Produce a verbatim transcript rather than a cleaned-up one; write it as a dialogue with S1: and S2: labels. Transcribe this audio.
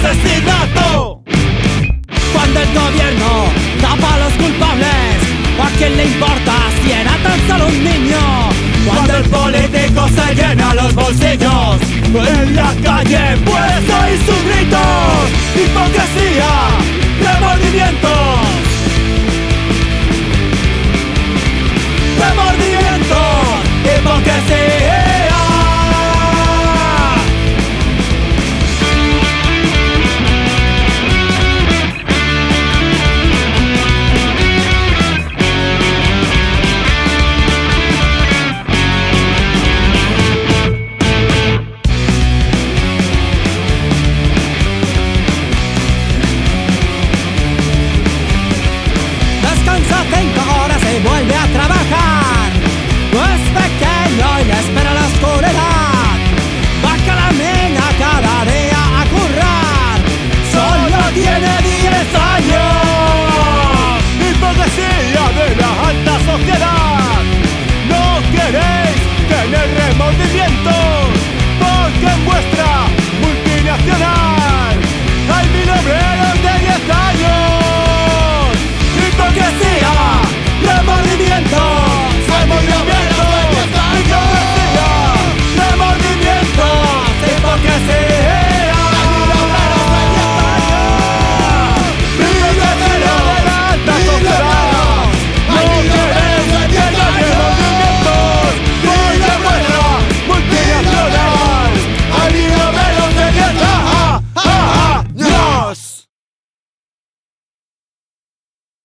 S1: asesinato.
S2: Cuando el gobierno tapa a los culpables, ¿a quién le importa si era tan solo un niño?
S1: Cuando el político se llena los bolsillos en la calle, pues oís sus gritos, hipocresía, remordimiento.